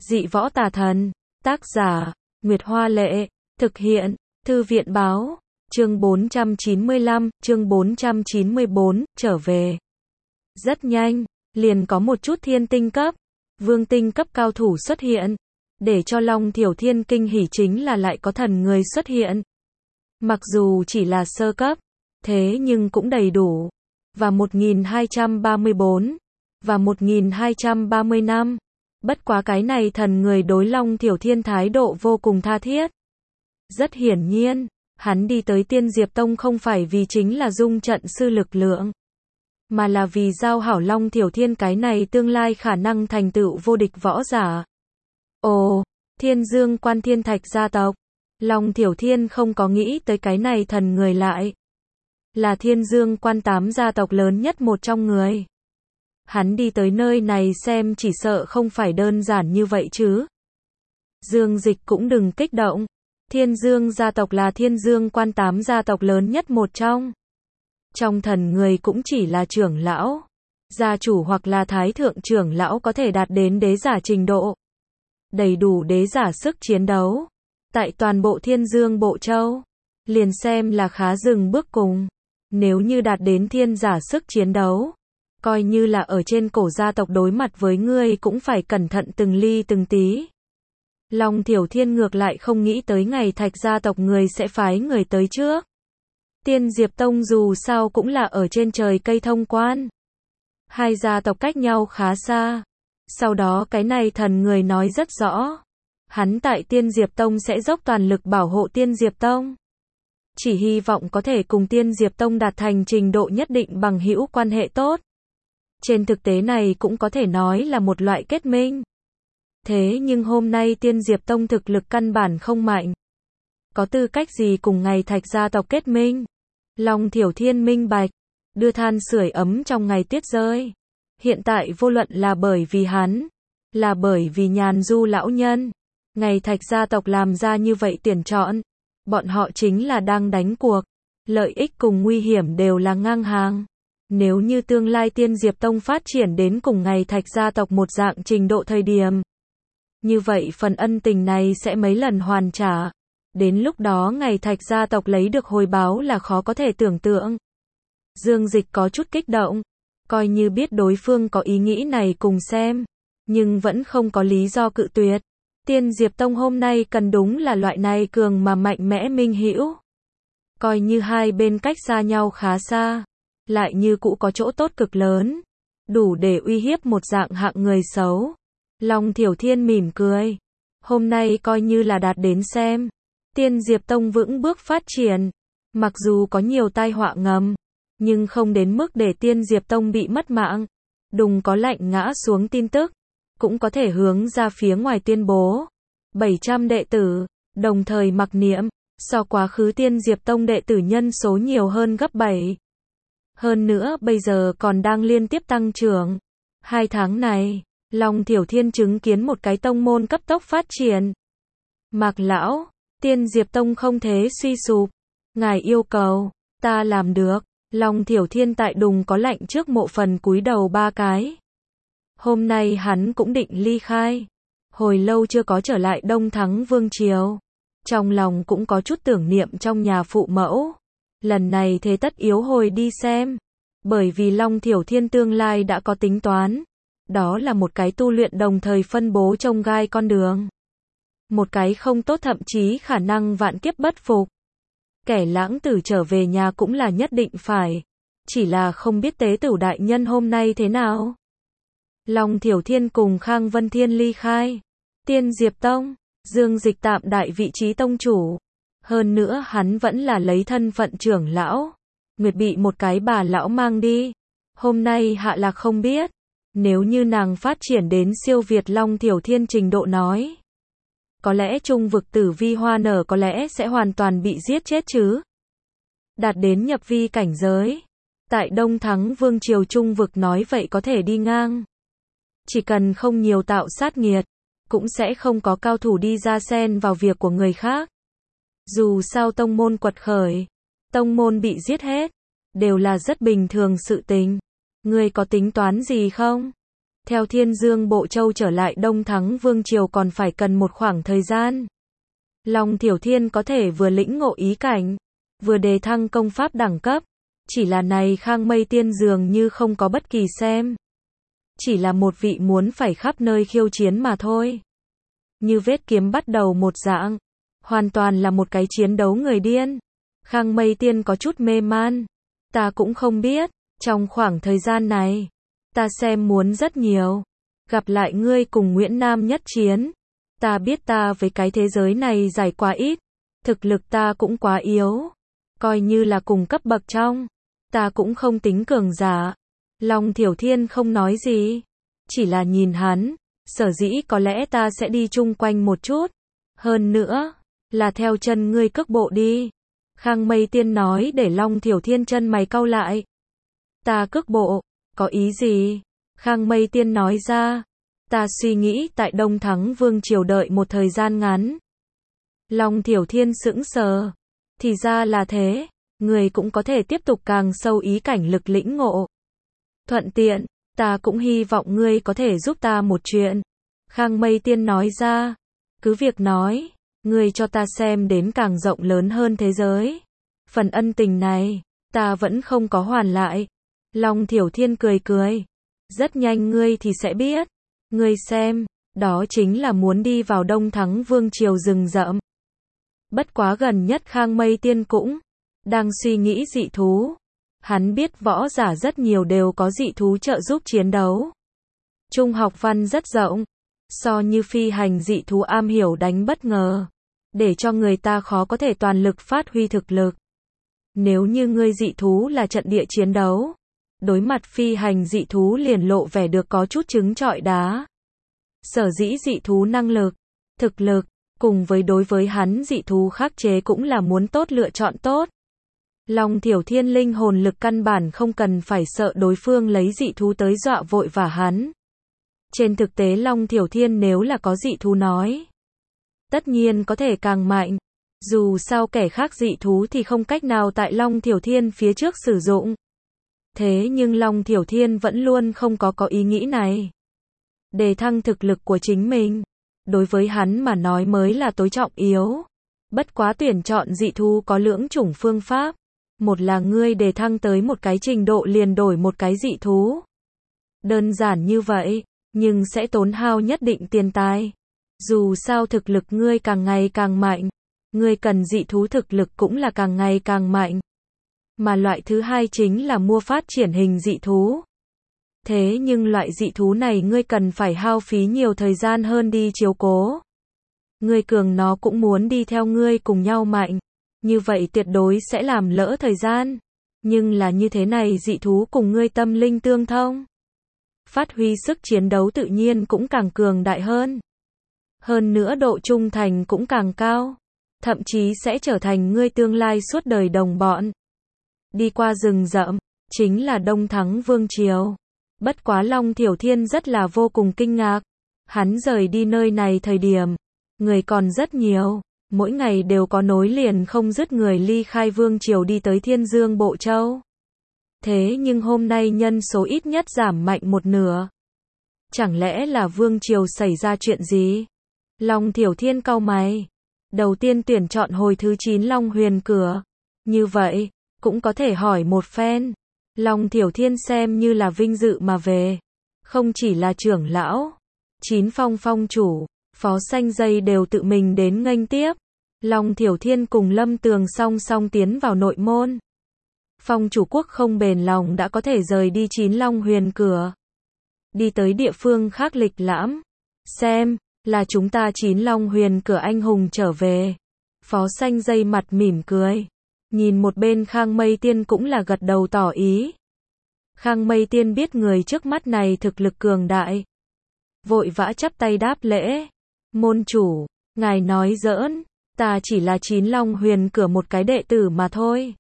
Dị võ tà thần. Tác giả, Nguyệt Hoa Lệ. Thực hiện, Thư viện Báo. Chương 495, chương 494, trở về. Rất nhanh, liền có một chút thiên tinh cấp, vương tinh cấp cao thủ xuất hiện. Để cho Long Thiểu Thiên kinh hỉ chính là lại có thần người xuất hiện. Mặc dù chỉ là sơ cấp, thế nhưng cũng đầy đủ. Và 1234, và 1235. Bất quá cái này thần người đối Long Thiểu Thiên thái độ vô cùng tha thiết. Rất hiển nhiên, hắn đi tới Tiên Diệp Tông không phải vì chính là dung trận sư lực lượng, mà là vì giao hảo Long Thiểu Thiên cái này tương lai khả năng thành tựu vô địch võ giả. Ồ, Thiên Dương Quan Thiên Thạch gia tộc. Long Thiểu Thiên không có nghĩ tới cái này thần người lại là Thiên Dương Quan 8 gia tộc lớn nhất một trong người. Hắn đi tới nơi này xem chỉ sợ không phải đơn giản như vậy chứ. Dương Dịch cũng đừng kích động. Thiên Dương gia tộc là Thiên Dương Quan 8 gia tộc lớn nhất một trong. Trong thần người cũng chỉ là trưởng lão, gia chủ hoặc là thái thượng trưởng lão có thể đạt đến đế giả trình độ. Đầy đủ đế giả sức chiến đấu. Tại toàn bộ Thiên Dương Bộ Châu, liền xem là khá dừng bước cùng. Nếu như đạt đến thiên giả sức chiến đấu, coi như là ở trên cổ gia tộc đối mặt với ngươi cũng phải cẩn thận từng ly từng tí. Long Thiểu Thiên ngược lại không nghĩ tới ngày Thạch gia tộc người sẽ phái người tới trước. Tiên Diệp Tông dù sao cũng là ở trên trời cây thông quan. Hai gia tộc cách nhau khá xa. Sau đó cái này thần người nói rất rõ. Hắn tại Tiên Diệp Tông sẽ dốc toàn lực bảo hộ Tiên Diệp Tông. Chỉ hy vọng có thể cùng Tiên Diệp Tông đạt thành trình độ nhất định bằng hữu quan hệ tốt. Trên thực tế này cũng có thể nói là một loại kết minh. Thế nhưng hôm nay Tiên Diệp Tông thực lực căn bản không mạnh. Có tư cách gì cùng ngày Thạch gia tộc kết minh? Long Thiểu Thiên minh bạch. Đưa than sưởi ấm trong ngày tuyết rơi. Hiện tại vô luận là bởi vì hắn, là bởi vì Nhàn Du lão nhân, ngày Thạch gia tộc làm ra như vậy tuyển chọn. Bọn họ chính là đang đánh cuộc. Lợi ích cùng nguy hiểm đều là ngang hàng. Nếu như tương lai Tiên Diệp Tông phát triển đến cùng ngày Thạch gia tộc một dạng trình độ thời điểm, như vậy phần ân tình này sẽ mấy lần hoàn trả. Đến lúc đó ngày Thạch gia tộc lấy được hồi báo là khó có thể tưởng tượng. Dương Dịch có chút kích động. Coi như biết đối phương có ý nghĩ này cùng xem, nhưng vẫn không có lý do cự tuyệt. Tiên Diệp Tông hôm nay cần đúng là loại này cường mà mạnh mẽ minh hữu. Coi như hai bên cách xa nhau khá xa, lại như cũ có chỗ tốt cực lớn, đủ để uy hiếp một dạng hạng người xấu. Long Thiểu Thiên mỉm cười. Hôm nay coi như là đạt đến xem. Tiên Diệp Tông vững bước phát triển. Mặc dù có nhiều tai họa ngầm, nhưng không đến mức để Tiên Diệp Tông bị mất mạng. Đùng có lạnh ngã xuống tin tức, cũng có thể hướng ra phía ngoài tuyên bố. 700 đệ tử, đồng thời mặc niệm, so quá khứ Tiên Diệp Tông đệ tử nhân số nhiều hơn gấp 7. Hơn nữa bây giờ còn đang liên tiếp tăng trưởng. 2 tháng này, Long Thiểu Thiên chứng kiến một cái tông môn cấp tốc phát triển. Mạc lão, Tiên Diệp Tông không thể suy sụp. Ngài yêu cầu, ta làm được. Long Thiểu Thiên tại đùng có lạnh trước mộ phần cúi đầu 3 cái. Hôm nay hắn cũng định ly khai. Hồi lâu chưa có trở lại Đông Thắng Vương Triều. Trong lòng cũng có chút tưởng niệm trong nhà phụ mẫu. Lần này thế tất yếu hồi đi xem. Bởi vì Long Thiểu Thiên tương lai đã có tính toán. Đó là một cái tu luyện đồng thời phân bố trông gai con đường. Một cái không tốt thậm chí khả năng vạn kiếp bất phục. Kẻ lãng tử trở về nhà cũng là nhất định phải. Chỉ là không biết tế tử đại nhân hôm nay thế nào. Long Thiểu Thiên cùng Khang Vân Thiên ly khai. Tiên Diệp Tông, Dương Dịch tạm đại vị trí tông chủ. Hơn nữa hắn vẫn là lấy thân phận trưởng lão. Nguyệt bị một cái bà lão mang đi. Hôm nay hạ lạc không biết. Nếu như nàng phát triển đến siêu việt Long Thiểu Thiên trình độ nói, có lẽ trung vực Tử Vi Hoa Nở có lẽ sẽ hoàn toàn bị giết chết chứ. Đạt đến nhập vi cảnh giới. Tại Đông Thắng Vương Triều trung vực nói vậy có thể đi ngang. Chỉ cần không nhiều tạo sát nghiệt, cũng sẽ không có cao thủ đi ra xen vào việc của người khác. Dù sao tông môn quật khởi, tông môn bị giết hết, đều là rất bình thường sự tình. Ngươi có tính toán gì không? Theo Thiên Dương Bộ Châu trở lại Đông Thắng Vương Triều còn phải cần một khoảng thời gian. Long Thiểu Thiên có thể vừa lĩnh ngộ ý cảnh, vừa đề thăng công pháp đẳng cấp. Chỉ là này Khang Mây Tiên dường như không có bất kỳ xem. Chỉ là một vị muốn phải khắp nơi khiêu chiến mà thôi. Như vết kiếm bắt đầu một dạng. Hoàn toàn là một cái chiến đấu người điên. Khang Mây Tiên có chút mê man. Ta cũng không biết. Trong khoảng thời gian này, ta xem muốn rất nhiều. Gặp lại ngươi cùng Nguyễn Nam nhất chiến. Ta biết ta với cái thế giới này giải quá ít. Thực lực ta cũng quá yếu. Coi như là cùng cấp bậc trong. Ta cũng không tính cường giả. Long Thiểu Thiên không nói gì. Chỉ là nhìn hắn. Sở dĩ có lẽ ta sẽ đi chung quanh một chút. Hơn nữa, là theo chân ngươi cước bộ đi. Khang Mây Tiên nói để Long Thiểu Thiên chân mày cau lại. Ta cước bộ, có ý gì? Khang Mây Tiên nói ra. Ta suy nghĩ tại Đông Thắng Vương Triều đợi một thời gian ngắn. Long Thiểu Thiên sững sờ. Thì ra là thế. Người cũng có thể tiếp tục càng sâu ý cảnh lực lĩnh ngộ. Thuận tiện, ta cũng hy vọng ngươi có thể giúp ta một chuyện. Khang Mây Tiên nói ra. Cứ việc nói, ngươi cho ta xem đến càng rộng lớn hơn thế giới. Phần ân tình này, ta vẫn không có hoàn lại. Long Thiểu Thiên cười cười. Rất nhanh ngươi thì sẽ biết. Ngươi xem, đó chính là muốn đi vào Đông Thắng Vương Triều rừng rậm. Bất quá gần nhất Khang Mây Tiên cũng đang suy nghĩ dị thú. Hắn biết võ giả rất nhiều đều có dị thú trợ giúp chiến đấu. Trung học văn rất rộng. So như phi hành dị thú am hiểu đánh bất ngờ. Để cho người ta khó có thể toàn lực phát huy thực lực. Nếu như ngươi dị thú là trận địa chiến đấu. Đối mặt phi hành dị thú liền lộ vẻ được có chút trứng trọi đá. Sở dĩ dị thú năng lực, thực lực, cùng với đối với hắn dị thú khắc chế cũng là muốn tốt lựa chọn tốt. Long Thiểu Thiên linh hồn lực căn bản không cần phải sợ đối phương lấy dị thú tới dọa vội và hắn. Trên thực tế Long Thiểu Thiên nếu là có dị thú nói, tất nhiên có thể càng mạnh. Dù sao kẻ khác dị thú thì không cách nào tại Long Thiểu Thiên phía trước sử dụng. Thế nhưng Long Thiểu Thiên vẫn luôn không có ý nghĩ này. Đề thăng thực lực của chính mình, đối với hắn mà nói mới là tối trọng yếu. Bất quá tuyển chọn dị thú có lưỡng chủng phương pháp. Một là ngươi đề thăng tới một cái trình độ liền đổi một cái dị thú. Đơn giản như vậy, nhưng sẽ tốn hao nhất định tiền tài. Dù sao thực lực ngươi càng ngày càng mạnh, ngươi cần dị thú thực lực cũng là càng ngày càng mạnh. Mà loại thứ hai chính là mua phát triển hình dị thú. Thế nhưng loại dị thú này ngươi cần phải hao phí nhiều thời gian hơn đi chiếu cố. Ngươi cường nó cũng muốn đi theo ngươi cùng nhau mạnh. Như vậy tuyệt đối sẽ làm lỡ thời gian. Nhưng là như thế này dị thú cùng ngươi tâm linh tương thông. Phát huy sức chiến đấu tự nhiên cũng càng cường đại hơn. Hơn nữa độ trung thành cũng càng cao. Thậm chí sẽ trở thành ngươi tương lai suốt đời đồng bọn. Đi qua rừng rậm, chính là Đông Thắng Vương Triều. Bất quá Long Thiểu Thiên rất là vô cùng kinh ngạc. Hắn rời đi nơi này thời điểm, người còn rất nhiều. Mỗi ngày đều có nối liền không dứt người ly khai Vương Triều đi tới Thiên Dương Bộ Châu. Thế nhưng hôm nay nhân số ít nhất giảm mạnh một nửa. Chẳng lẽ là Vương Triều xảy ra chuyện gì? Long Thiểu Thiên cau mày. Đầu tiên tuyển chọn hồi thứ 9 Long Huyền Cửa. Như vậy, cũng có thể hỏi một phen. Long Thiểu Thiên xem như là vinh dự mà về. Không chỉ là trưởng lão, 9 phong phong chủ, phó xanh dây đều tự mình đến nghênh tiếp. Long Thiểu Thiên cùng Lâm Tường song song tiến vào nội môn. Phong chủ quốc không bền lòng đã có thể rời đi 9 Long Huyền Cửa. Đi tới địa phương khác lịch lãm. Xem, là chúng ta 9 Long Huyền Cửa anh hùng trở về. Phó xanh dây mặt mỉm cười. Nhìn một bên Khang Mây Tiên cũng là gật đầu tỏ ý. Khang Mây Tiên biết người trước mắt này thực lực cường đại. Vội vã chắp tay đáp lễ. Môn chủ, ngài nói giỡn, ta chỉ là 9 Long Huyền Cửa một cái đệ tử mà thôi.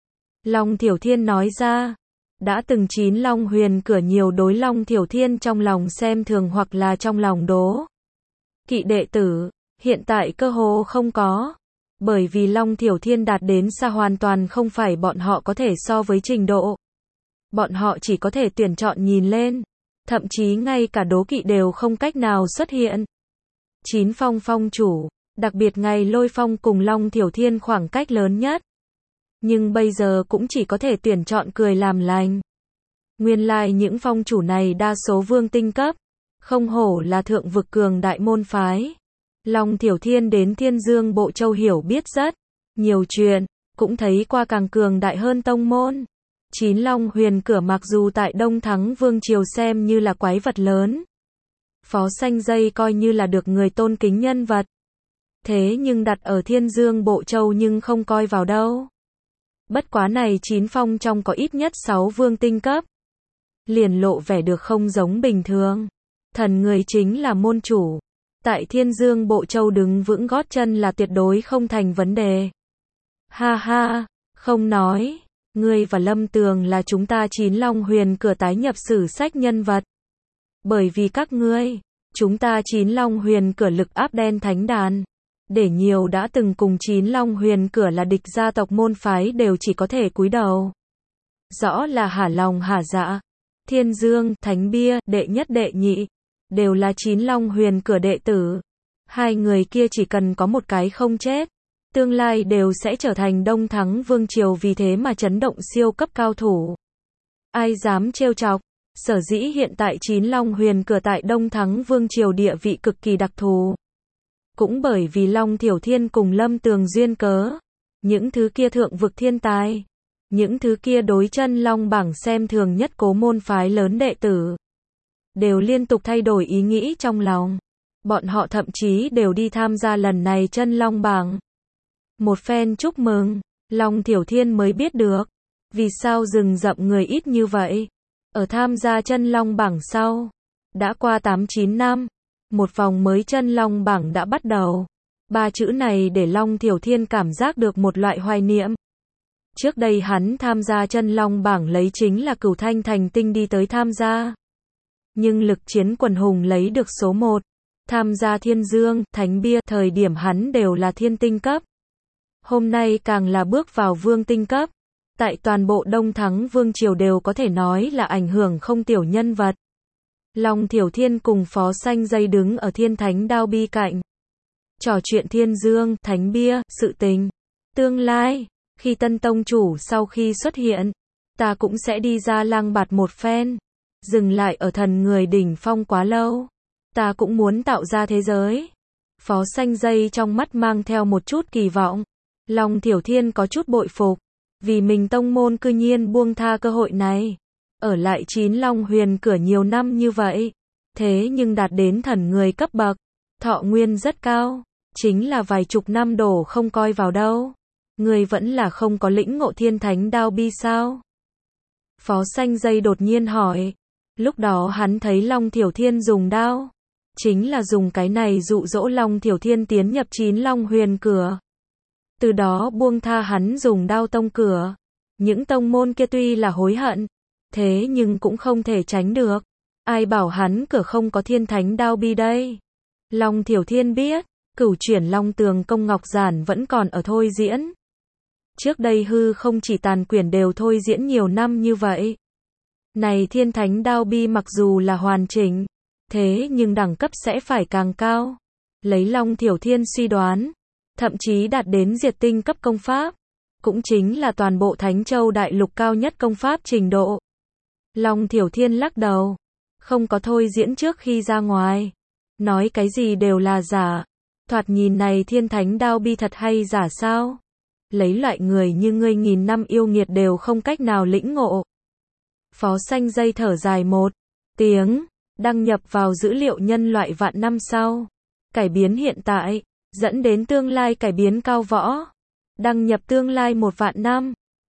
Long Thiểu Thiên nói ra. Đã từng 9 Long Huyền Cửa nhiều đối Long Thiểu Thiên trong lòng xem thường hoặc là trong lòng đố kỵ đệ tử, hiện tại cơ hồ không có. Bởi vì Long Thiểu Thiên đạt đến xa hoàn toàn không phải bọn họ có thể so với trình độ. Bọn họ chỉ có thể tuyển chọn nhìn lên. thậm chí ngay cả đố kỵ đều không cách nào xuất hiện. 9 phong phong chủ, đặc biệt ngày Lôi Phong cùng Long Thiểu Thiên khoảng cách lớn nhất. Nhưng bây giờ cũng chỉ có thể tuyển chọn cười làm lành. Nguyên lai những phong chủ này đa số vương tinh cấp, không hổ là thượng vực cường đại môn phái. Long Thiểu Thiên đến Thiên Dương Bộ Châu hiểu biết rất nhiều chuyện, cũng thấy qua càng cường đại hơn tông môn. 9 Long Huyền Cửa mặc dù tại Đông Thắng Vương Triều xem như là quái vật lớn, Phó Xanh Dây coi như là được người tôn kính nhân vật. Thế nhưng đặt ở Thiên Dương Bộ Châu nhưng không coi vào đâu. Bất quá này 9 phong trong có ít nhất 6 vương tinh cấp. Liền lộ vẻ được không giống bình thường. Thần người chính là môn chủ. Tại Thiên Dương Bộ Châu đứng vững gót chân là tuyệt đối không thành vấn đề. Ha ha, không nói. Ngươi và Lâm Tường là chúng ta 9 Long Huyền Cửa tái nhập sử sách nhân vật. Bởi vì các ngươi, chúng ta 9 Long Huyền Cửa lực áp đen thánh đàn. Để nhiều đã từng cùng 9 Long Huyền Cửa là địch gia tộc môn phái đều chỉ có thể cúi đầu. Rõ là hả lòng hả dạ. Thiên Dương, Thánh Bia, đệ nhất đệ nhị, đều là 9 Long Huyền Cửa đệ tử. Hai người kia chỉ cần có một cái không chết, tương lai đều sẽ trở thành Đông Thắng Vương Triều, vì thế mà chấn động siêu cấp cao thủ. Ai dám trêu chọc? Sở dĩ hiện tại 9 Long Huyền Cửa tại Đông Thắng Vương Triều địa vị cực kỳ đặc thù. Cũng bởi vì Long Thiểu Thiên cùng Lâm Tường duyên cớ. Những thứ kia thượng vực thiên tài, những thứ kia đối chân long bảng xem thường nhất cố môn phái lớn đệ tử, đều liên tục thay đổi ý nghĩ trong lòng. Bọn họ thậm chí đều đi tham gia lần này chân long bảng. Một phen chúc mừng, Long Thiểu Thiên mới biết được, vì sao rừng rậm người ít như vậy. Ở tham gia chân long bảng sau, đã qua 8-9 năm, một vòng mới chân long bảng đã bắt đầu. Ba chữ này để Long Thiểu Thiên cảm giác được một loại hoài niệm. Trước đây hắn tham gia chân long bảng lấy chính là Cửu Thanh Thành Tinh đi tới tham gia. Nhưng lực chiến quần hùng lấy được số 1. Tham gia Thiên Dương, Thánh Bia, thời điểm hắn đều là thiên tinh cấp. Hôm nay càng là bước vào vương tinh cấp. Tại toàn bộ Đông Thắng Vương Triều đều có thể nói là ảnh hưởng không tiểu nhân vật. Long Thiểu Thiên cùng Phó Xanh Dây đứng ở Thiên Thánh Đao Bi cạnh. Trò chuyện Thiên Dương, Thánh Bia, sự tình. Tương lai, khi tân tông chủ sau khi xuất hiện, ta cũng sẽ đi ra lang bạt một phen. Dừng lại ở thần người đỉnh phong quá lâu. Ta cũng muốn tạo ra thế giới. Phó Xanh Dây trong mắt mang theo một chút kỳ vọng. Long Thiểu Thiên có chút bội phục. Vì mình tông môn cư nhiên buông tha cơ hội này. Ở lại 9 Long Huyền Cửa nhiều năm như vậy. Thế nhưng đạt đến thần người cấp bậc. Thọ nguyên rất cao. Chính là vài chục năm đổ không coi vào đâu. Người vẫn là không có lĩnh ngộ Thiên Thánh Đao Bi sao? Phó Xanh Dây đột nhiên hỏi. Lúc đó hắn thấy Long Thiểu Thiên dùng đao. Chính là dùng cái này dụ dỗ Long Thiểu Thiên tiến nhập 9 Long Huyền Cửa. Từ đó buông tha hắn dùng đao tông cửa. Những tông môn kia tuy là hối hận, thế nhưng cũng không thể tránh được. Ai bảo hắn cửa không có Thiên Thánh Đao Bi đây? Long Thiểu Thiên biết, Cửu Chuyển Long Tường Công Ngọc Giản vẫn còn ở thôi diễn. Trước đây hư không chỉ tàn quyển đều thôi diễn nhiều năm như vậy. Này Thiên Thánh Đao Bi mặc dù là hoàn chỉnh, thế nhưng đẳng cấp sẽ phải càng cao. Lấy Long Thiểu Thiên suy đoán, thậm chí đạt đến diệt tinh cấp công pháp, cũng chính là toàn bộ Thánh Châu Đại Lục cao nhất công pháp trình độ. Long Thiểu Thiên lắc đầu, không có thôi diễn trước khi ra ngoài. Nói cái gì đều là giả. Thoạt nhìn này Thiên Thánh Đao Bi thật hay giả sao? Lấy loại người như ngươi nghìn năm yêu nghiệt đều không cách nào lĩnh ngộ. Phó Xanh Dây thở dài một tiếng, đăng nhập vào dữ liệu nhân loại vạn năm sau. Cải biến hiện tại, dẫn đến tương lai cải biến cao võ. Đăng nhập tương lai 1 vạn năm.